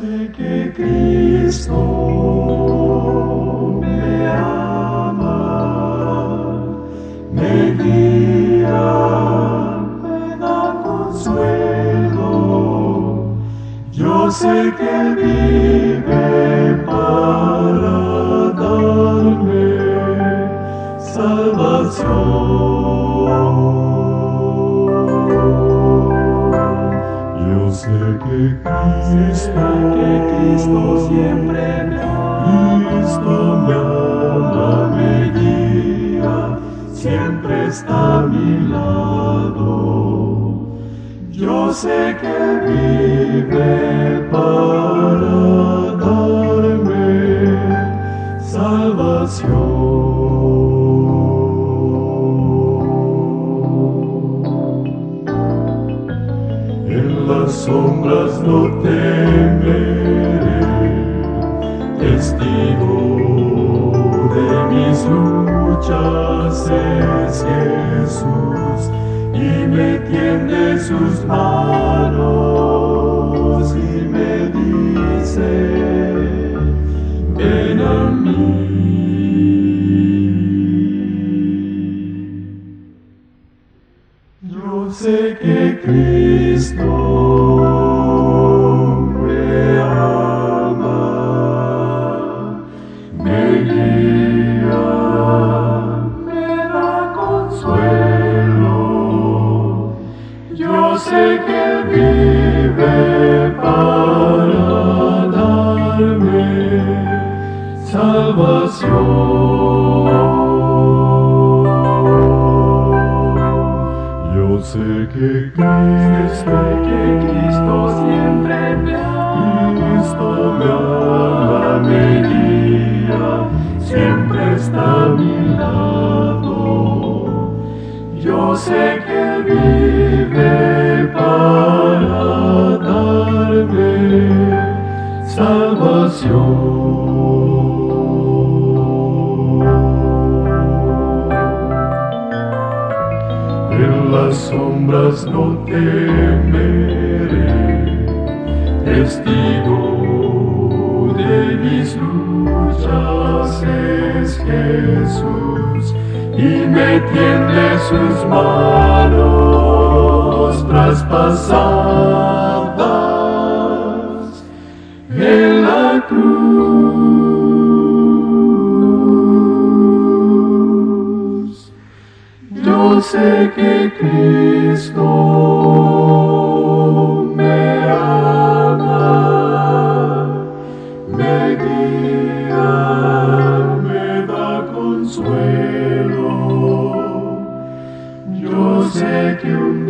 sé que Cristo me ama, me guía, me da consuelo. Yo sé que Él vive para darme salvación. Yo sé que Cristo siempre me ama, me guía, siempre está a mi lado. Yo sé que vive para darme salvación. En las sombras no temeré, testigo de mis luchas es Jesús, y me tiende sus manos y me dice, ven a mí. Yo sé que Cristo me ama, me guía, me da consuelo. Yo sé que Él vive para darme salvación. Yo sé que Cristo siempre me ama, me guía, siempre está a mi lado. Yo sé que Él vive para darme salvación. En las sombras no temeré, testigo de mis luchas es Jesús, y me tiende sus manos traspasadas en la cruz. Yo sé que Cristo me ama, me guía, me da consuelo. Yo sé que un